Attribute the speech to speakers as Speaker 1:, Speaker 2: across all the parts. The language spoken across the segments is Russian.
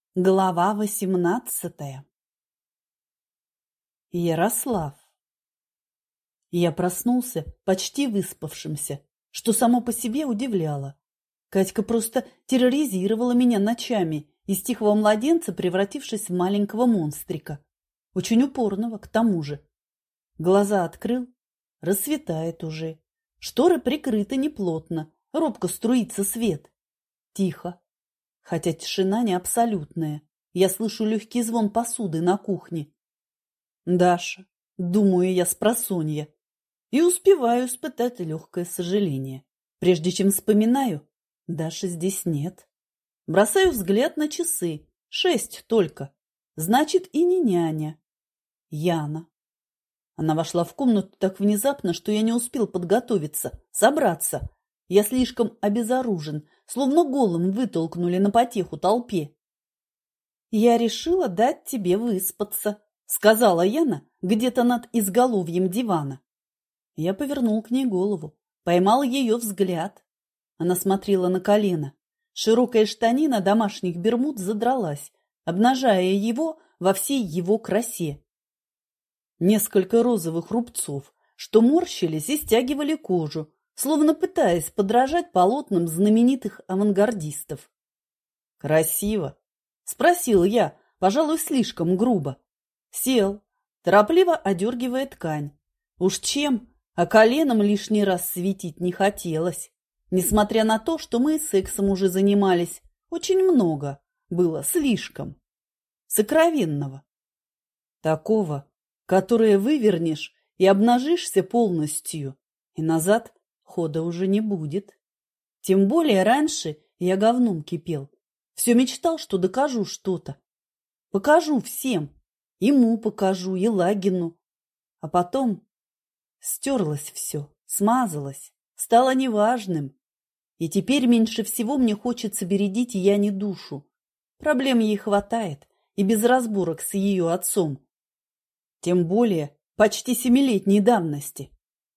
Speaker 1: Глава 18. Ярослав. Я проснулся почти выспавшимся, что само по себе удивляло. Катька просто терроризировала меня ночами, из тихого младенца превратившись в маленького монстрика. Очень упорного, к тому же. Глаза открыл, рассветает уже. Шторы прикрыты неплотно, робко струится свет. Тихо. Хотя тишина не абсолютная. Я слышу легкий звон посуды на кухне. Даша, думаю я спросонья, и успеваю испытать легкое сожаление. Прежде чем вспоминаю, Даши здесь нет. Бросаю взгляд на часы. 6 только. Значит, и не няня. Яна. Она вошла в комнату так внезапно, что я не успел подготовиться, собраться. Я слишком обезоружен, словно голым вытолкнули на потеху толпе. «Я решила дать тебе выспаться», — сказала Яна где-то над изголовьем дивана. Я повернул к ней голову, поймал ее взгляд. Она смотрела на колено. Широкая штанина домашних бермуд задралась, обнажая его во всей его красе. Несколько розовых рубцов, что морщились и стягивали кожу, словно пытаясь подражать полотнам знаменитых авангардистов. «Красиво?» – спросил я, пожалуй, слишком грубо. Сел, торопливо одергивая ткань. Уж чем, а коленом лишний раз светить не хотелось. Несмотря на то, что мы сексом уже занимались, очень много было слишком. Сокровенного. Такого, которое вывернешь и обнажишься полностью, и назад хода уже не будет. Тем более раньше я говном кипел. Все мечтал, что докажу что-то. Покажу всем. Ему покажу, и Лагину. А потом стерлось все, смазалось, стало неважным. И теперь меньше всего мне хочется бередить Яне душу. Проблем ей хватает, и без разборок с ее отцом. Тем более почти 7-летней давности.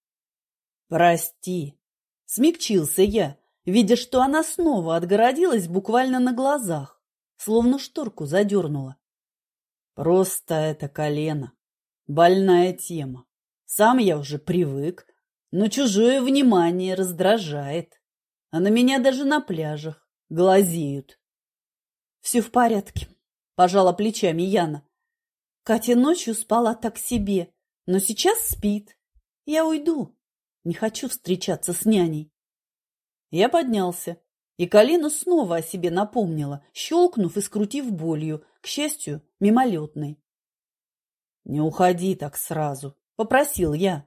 Speaker 1: «Прости», — смягчился я, видя, что она снова отгородилась буквально на глазах, словно шторку задернула. «Просто это колено. Больная тема. Сам я уже привык, но чужое внимание раздражает. А на меня даже на пляжах глазеют». «Все в порядке», — пожала плечами Яна. «Катя ночью спала так себе, но сейчас спит. Я уйду. Не хочу встречаться с няней». Я поднялся, и колено снова о себе напомнило, щелкнув и скрутив болью, к счастью, мимолетной. «Не уходи так сразу», — попросил я.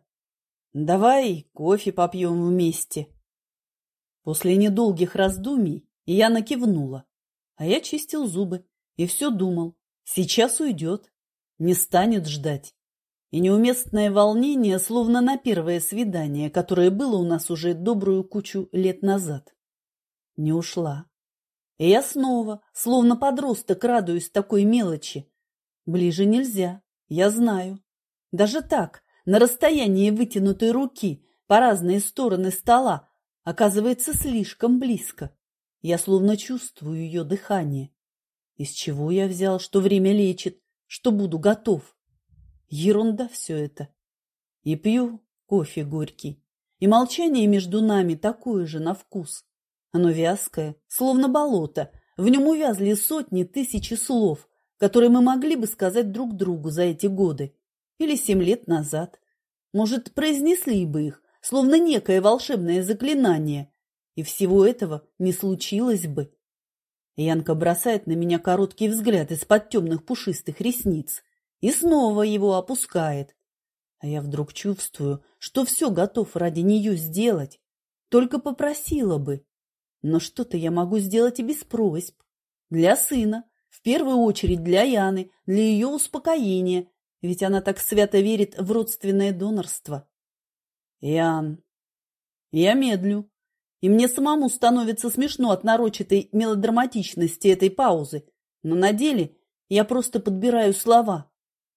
Speaker 1: «Давай кофе попьем вместе». После недолгих раздумий Яна кивнула, а я чистил зубы и все думал. Сейчас уйдет, не станет ждать. И неуместное волнение, словно на первое свидание, которое было у нас уже добрую кучу лет назад. Не ушла. И я снова, словно подросток, радуюсь такой мелочи. Ближе нельзя, я знаю. Даже так, на расстоянии вытянутой руки, по разные стороны стола, оказывается слишком близко. Я словно чувствую ее дыхание. Из чего я взял, что время лечит, что буду готов? Ерунда все это. И пью кофе горький. И молчание между нами такое же на вкус. Оно вязкое, словно болото. В нем увязли сотни, тысячи слов, которые мы могли бы сказать друг другу за эти годы. Или 7 лет назад. Может, произнесли бы их, словно некое волшебное заклинание. И всего этого не случилось бы. Янка бросает на меня короткий взгляд из-под темных пушистых ресниц. И снова его опускает. А я вдруг чувствую, что все готов ради нее сделать. Только попросила бы. Но что-то я могу сделать и без просьб. Для сына, в первую очередь для Яны, для ее успокоения. Ведь она так свято верит в родственное донорство. Ян, я медлю. И мне самому становится смешно от нарочитой мелодраматичности этой паузы. Но на деле я просто подбираю слова.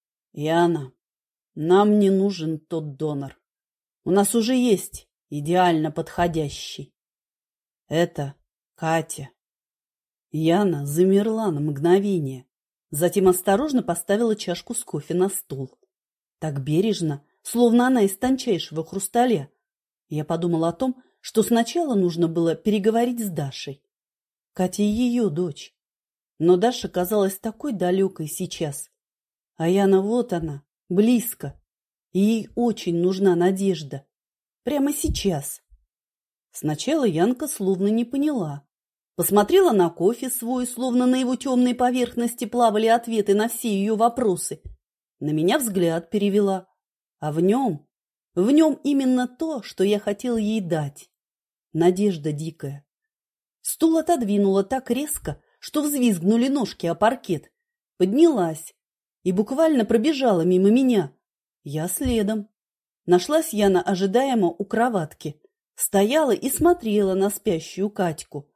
Speaker 1: Яна, нам не нужен тот донор. У нас уже есть идеально подходящий. Это Катя. Яна замерла на мгновение, затем осторожно поставила чашку с кофе на стол. Так бережно, словно она из тончайшего хрусталя. Я подумала о том, что сначала нужно было переговорить с Дашей. Катя ее дочь. Но Даша казалась такой далекой сейчас. А Яна вот она, близко. И ей очень нужна надежда. Прямо сейчас. Сначала Янка словно не поняла. Посмотрела на кофе свой, словно на его темной поверхности плавали ответы на все ее вопросы. На меня взгляд перевела. А в нем именно то, что я хотела ей дать. Надежда дикая. Стул отодвинула так резко, что взвизгнули ножки о паркет. Поднялась и буквально пробежала мимо меня. Я следом. Нашлась Яна ожидаемо у кроватки. Стояла и смотрела на спящую Катьку.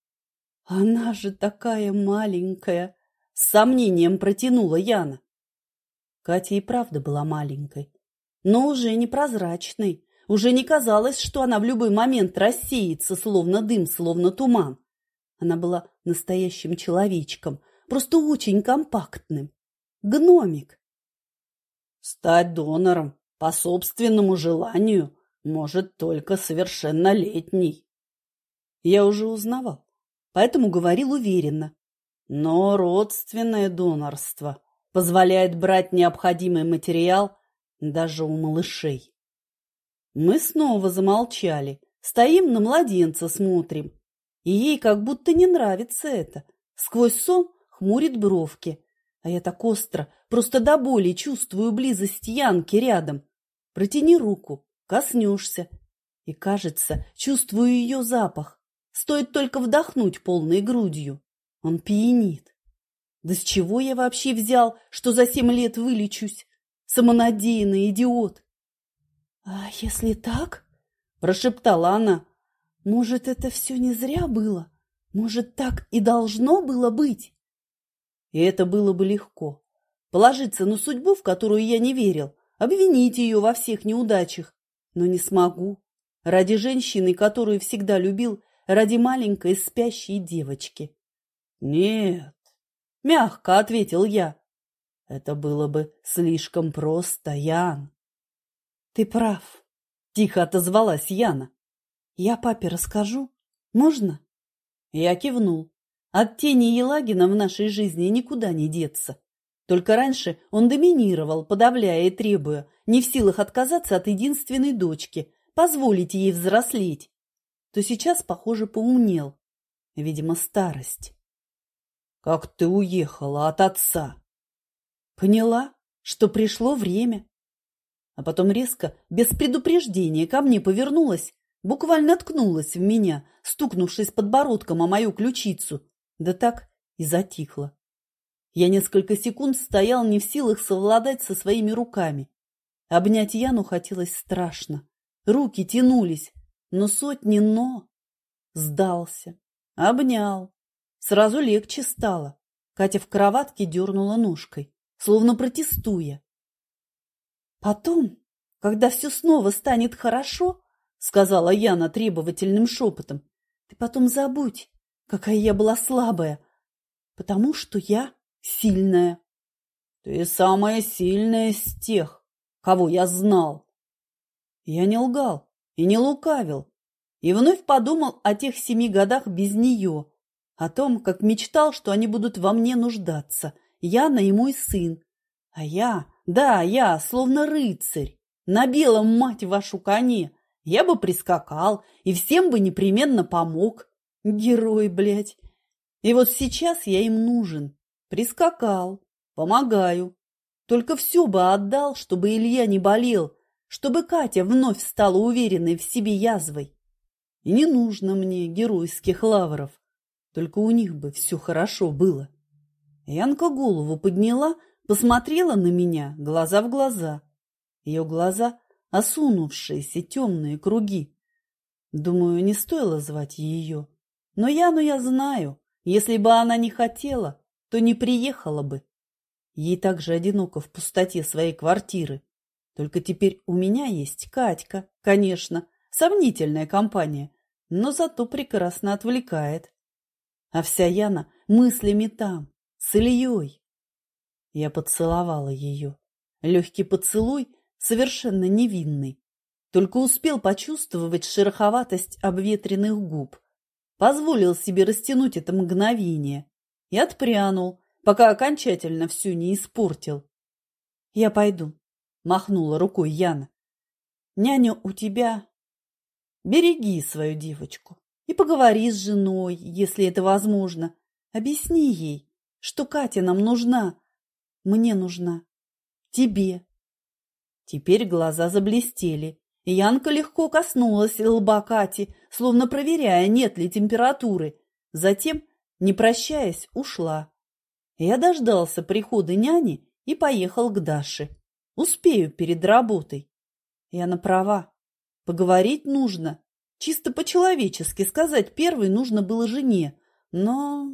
Speaker 1: «Она же такая маленькая!» — с сомнением протянула Яна. Катя и правда была маленькой, но уже не прозрачной. Уже не казалось, что она в любой момент рассеется, словно дым, словно туман. Она была настоящим человечком, просто очень компактным. Гномик. Стать донором по собственному желанию может только совершеннолетний. Я уже узнавал, поэтому говорил уверенно. Но родственное донорство позволяет брать необходимый материал даже у малышей. Мы снова замолчали, стоим на младенца смотрим. И ей как будто не нравится это. Сквозь сон хмурит бровки. А я так остро, просто до боли чувствую близость Янки рядом. Протяни руку, коснешься. И, кажется, чувствую ее запах. Стоит только вдохнуть полной грудью. Он пьянит. Да с чего я вообще взял, что за 7 лет вылечусь? Самонадеянный идиот. «А если так?» – прошептала она. «Может, это все не зря было? Может, так и должно было быть?» И это было бы легко. Положиться на судьбу, в которую я не верил, обвинить ее во всех неудачах. Но не смогу. Ради женщины, которую всегда любил, ради маленькой спящей девочки. «Нет», – мягко ответил я. «Это было бы слишком просто, Ян». «Ты прав», – тихо отозвалась Яна. «Я папе расскажу. Можно?» Я кивнул. От тени Елагина в нашей жизни никуда не деться. Только раньше он доминировал, подавляя и требуя, не в силах отказаться от единственной дочки, позволить ей взрослеть. То сейчас, похоже, поумнел. Видимо, старость. «Как ты уехала от отца?» Поняла, что пришло время. А потом резко, без предупреждения, ко мне повернулась, буквально ткнулась в меня, стукнувшись подбородком о мою ключицу. Да так и затихла. Я несколько секунд стоял не в силах совладать со своими руками. Обнять Яну хотелось страшно. Руки тянулись, но сотни «но». Сдался. Обнял. Сразу легче стало. Катя в кроватке дернула ножкой, словно протестуя. «Потом, когда все снова станет хорошо, — сказала Яна требовательным шепотом, — ты потом забудь, какая я была слабая, потому что я сильная». «Ты самая сильная из тех, кого я знал». Я не лгал и не лукавил, и вновь подумал о тех 7 годах без нее, о том, как мечтал, что они будут во мне нуждаться, Яна и мой сын. А я, да, я, словно рыцарь, на белом, мать вашу, коне. Я бы прискакал и всем бы непременно помог. Герой, блядь. И вот сейчас я им нужен. Прискакал, помогаю. Только все бы отдал, чтобы Илья не болел, чтобы Катя вновь стала уверенной в себе язвой. И не нужно мне геройских лавров. Только у них бы все хорошо было. Янка голову подняла, посмотрела на меня глаза в глаза. Ее глаза – осунувшиеся темные круги. Думаю, не стоило звать ее. Но Яну я знаю. Если бы она не хотела, то не приехала бы. Ей так же одиноко в пустоте своей квартиры. Только теперь у меня есть Катька, конечно, сомнительная компания, но зато прекрасно отвлекает. а вся Яна мыслями там, с Ильей. Я поцеловала ее. Легкий поцелуй, совершенно невинный. Только успел почувствовать шероховатость обветренных губ. Позволил себе растянуть это мгновение и отпрянул, пока окончательно все не испортил. «Я пойду», — махнула рукой Яна. «Няня у тебя. Береги свою девочку и поговори с женой, если это возможно. Объясни ей, что Катя нам нужна, мне нужна, тебе». Теперь глаза заблестели, и Янка легко коснулась лба Кати, словно проверяя, нет ли температуры. Затем, не прощаясь, ушла. Я дождался прихода няни и поехал к Даше. Успею перед работой. Яна права. Поговорить нужно. Чисто по-человечески сказать первой нужно было жене. Но...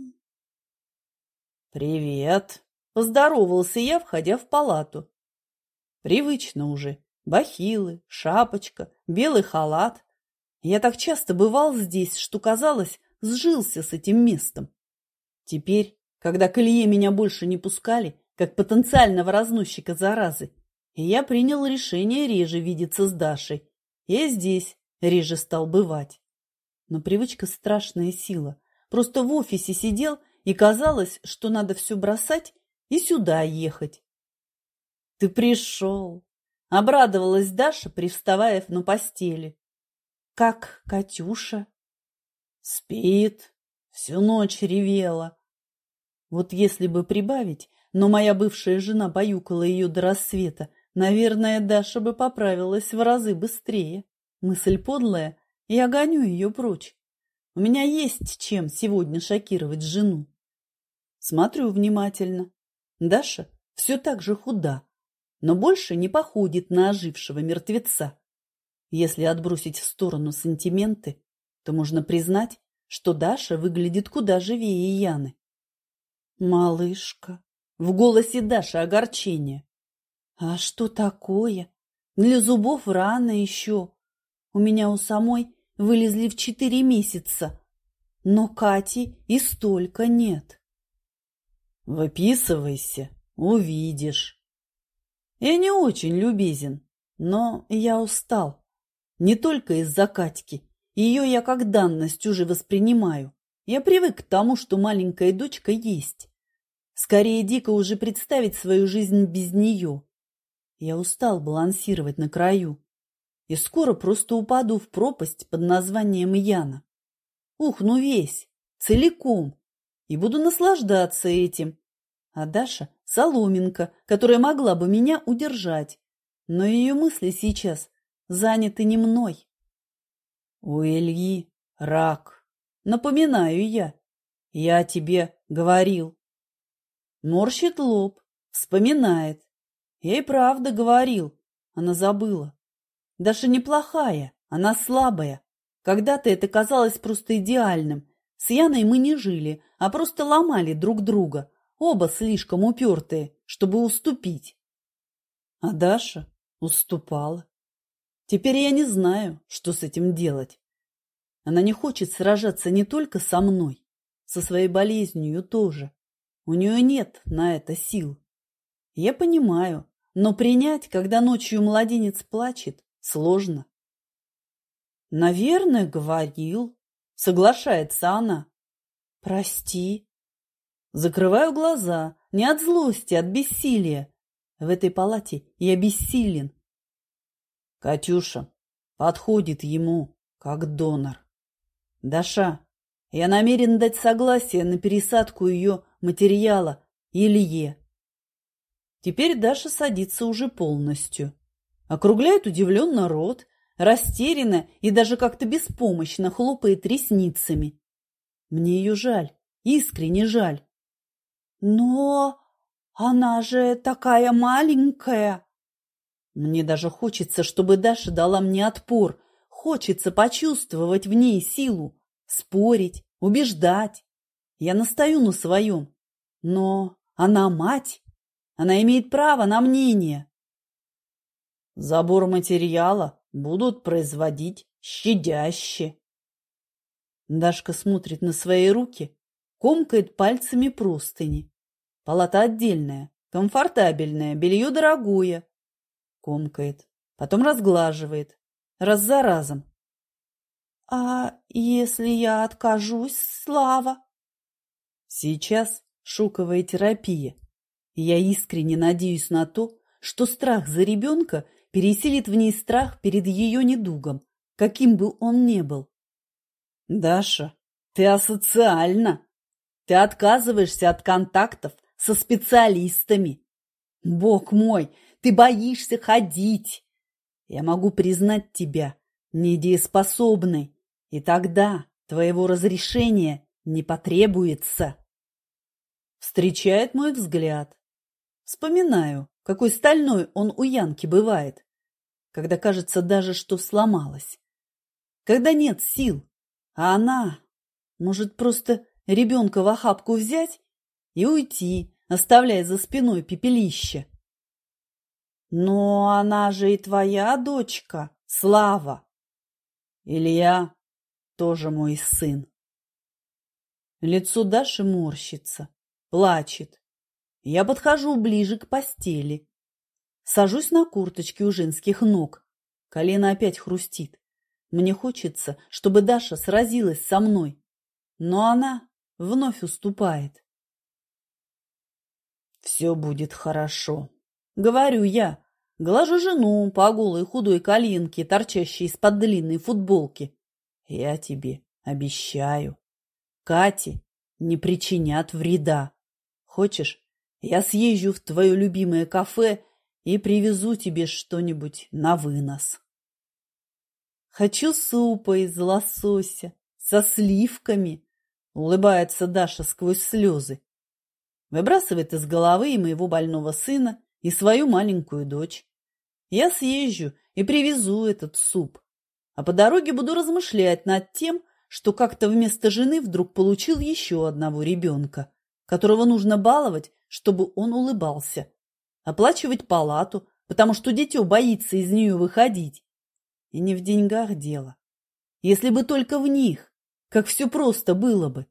Speaker 1: «Привет!» – поздоровался я, входя в палату. Привычно уже. Бахилы, шапочка, белый халат. Я так часто бывал здесь, что, казалось, сжился с этим местом. Теперь, когда к Илье меня больше не пускали, как потенциального разносчика заразы, я принял решение реже видеться с Дашей. Я здесь реже стал бывать. Но привычка – страшная сила. Просто в офисе сидел, и казалось, что надо все бросать и сюда ехать. «Ты пришел!» – обрадовалась Даша, привставая на постели. «Как Катюша?» «Спит, всю ночь ревела». Вот если бы прибавить, но моя бывшая жена баюкала ее до рассвета, наверное, Даша бы поправилась в разы быстрее. Мысль подлая, я гоню ее прочь. У меня есть чем сегодня шокировать жену. Смотрю внимательно. Даша все так же худа, но больше не походит на ожившего мертвеца. Если отбросить в сторону сантименты, то можно признать, что Даша выглядит куда живее Яны. «Малышка!» В голосе Даши огорчение. «А что такое? Для зубов рано еще. У меня у самой вылезли в 4 месяца, но Кати и столько нет». «Выписывайся, увидишь». Я не очень любезен, но я устал. Не только из-за Катьки. Ее я как данность уже воспринимаю. Я привык к тому, что маленькая дочка есть. Скорее дико уже представить свою жизнь без нее. Я устал балансировать на краю. И скоро просто упаду в пропасть под названием Яна. Ухну весь, целиком. И буду наслаждаться этим. А Даша – соломинка, которая могла бы меня удержать. Но ее мысли сейчас заняты не мной. У Ильи рак. Напоминаю я. Я тебе говорил. Морщит лоб, вспоминает. Я и правда говорил. Она забыла. Даша неплохая, она слабая. Когда-то это казалось просто идеальным. С Яной мы не жили, а просто ломали друг друга. Оба слишком упертые, чтобы уступить. А Даша уступала. Теперь я не знаю, что с этим делать. Она не хочет сражаться не только со мной, со своей болезнью тоже. У нее нет на это сил. Я понимаю, но принять, когда ночью младенец плачет, сложно. Наверное, говорил, соглашается она. Прости. Закрываю глаза, не от злости, от бессилия. В этой палате я бессилен. Катюша подходит ему как донор. Даша, я намерен дать согласие на пересадку ее материала Илье. Теперь Даша садится уже полностью. Округляет удивленно рот, растерянно и даже как-то беспомощно хлопает ресницами. Мне ее жаль, искренне жаль. Но она же такая маленькая. Мне даже хочется, чтобы Даша дала мне отпор. Хочется почувствовать в ней силу, спорить, убеждать. Я настаю на своем. Но она мать. Она имеет право на мнение. Забор материала будут производить щадяще. Дашка смотрит на свои руки, комкает пальцами простыни. Палата отдельная, комфортабельная, белье дорогое. Комкает, потом разглаживает, раз за разом. «А если я откажусь, Слава?» Сейчас шоковая терапия. И я искренне надеюсь на то, что страх за ребенка пересилит в ней страх перед ее недугом, каким бы он ни был. «Даша, ты асоциальна. Ты отказываешься от контактов со специалистами. Бог мой, ты боишься ходить. Я могу признать тебя недееспособной, и тогда твоего разрешения не потребуется». Встречает мой взгляд. Вспоминаю, какой стальной он у Янки бывает, когда кажется даже, что сломалась. Когда нет сил, а она может просто ребенка в охапку взять и уйти, оставляя за спиной пепелище. «Но она же и твоя дочка, Слава. Илья тоже мой сын». Лицо Даши морщится, плачет. Я подхожу ближе к постели. Сажусь на курточке у женских ног. Колено опять хрустит. Мне хочется, чтобы Даша сразилась со мной. Но она вновь уступает. «Все будет хорошо», — говорю я. Глажу жену по голой худой коленке, торчащей из-под длинной футболки. «Я тебе обещаю. Кате не причинят вреда. Хочешь, я съезжу в твое любимое кафе и привезу тебе что-нибудь на вынос?» «Хочу супа из лосося со сливками», — улыбается Даша сквозь слезы. Выбрасывает из головы и моего больного сына, и свою маленькую дочь. Я съезжу и привезу этот суп, а по дороге буду размышлять над тем, что как-то вместо жены вдруг получил еще одного ребенка, которого нужно баловать, чтобы он улыбался, оплачивать палату, потому что дитё боится из нее выходить. И не в деньгах дело. Если бы только в них, как все просто было бы.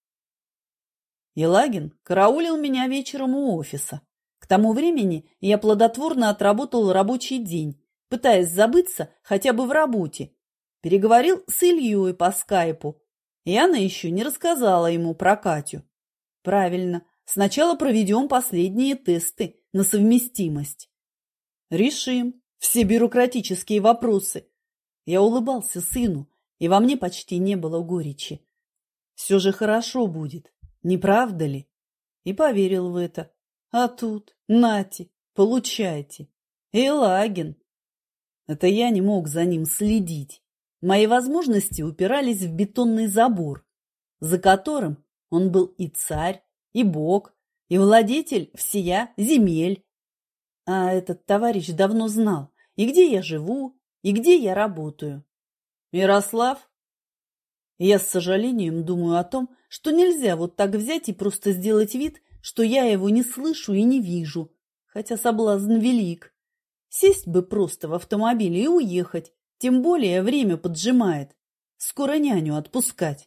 Speaker 1: Елагин караулил меня вечером у офиса. К тому времени я плодотворно отработал рабочий день, пытаясь забыться хотя бы в работе. Переговорил с Ильей по скайпу. Яна еще не рассказала ему про Катю. Правильно, сначала проведем последние тесты на совместимость. Решим все бюрократические вопросы. Я улыбался сыну, и во мне почти не было горечи. Все же хорошо будет, не правда ли? И поверил в это. А тут, нате, получайте. Елагин. Это я не мог за ним следить. Мои возможности упирались в бетонный забор, за которым он был и царь, и бог, и владетель всея земель. А этот товарищ давно знал, и где я живу, и где я работаю. Ярослав? Я с сожалением думаю о том, что нельзя вот так взять и просто сделать вид, что я его не слышу и не вижу, хотя соблазн велик. Сесть бы просто в автомобиль и уехать, тем более время поджимает. Скоро няню отпускать.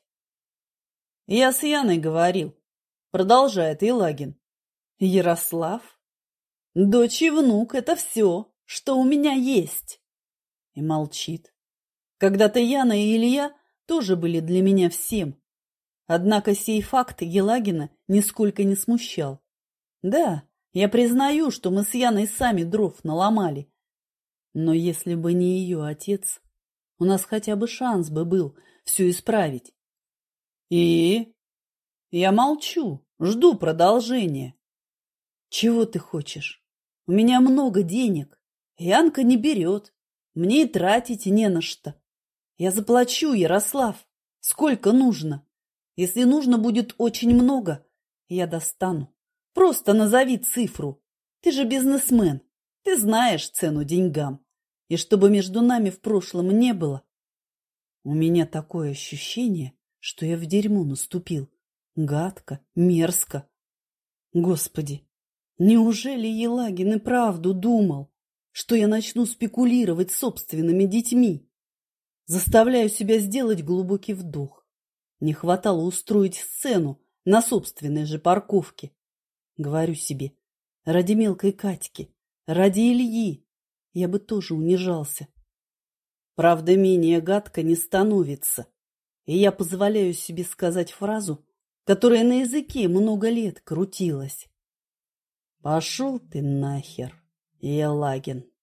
Speaker 1: Я с Яной говорил, продолжает Елагин. Ярослав? Дочь и внук – это все, что у меня есть. И молчит. Когда-то Яна и Илья тоже были для меня всем. Однако сей факт Елагина нисколько не смущал. Да, я признаю, что мы с Яной сами дров наломали. Но если бы не ее отец, у нас хотя бы шанс бы был все исправить. И? Я молчу, жду продолжения. Чего ты хочешь? У меня много денег. Янка не берет. Мне и тратить не на что. Я заплачу, Ярослав. Сколько нужно? Если нужно будет очень много, я достану. Просто назови цифру. Ты же бизнесмен. Ты знаешь цену деньгам. И чтобы между нами в прошлом не было. У меня такое ощущение, что я в дерьмо наступил. Гадко, мерзко. Господи, неужели Елагин и правду думал, что я начну спекулировать собственными детьми? Заставляю себя сделать глубокий вдох. Не хватало устроить сцену на собственной же парковке. Говорю себе, ради мелкой Катьки, ради Ильи я бы тоже унижался. Правда, менее гадко не становится, и я позволяю себе сказать фразу, которая на языке много лет крутилась. Пошел ты нахер, Елагин.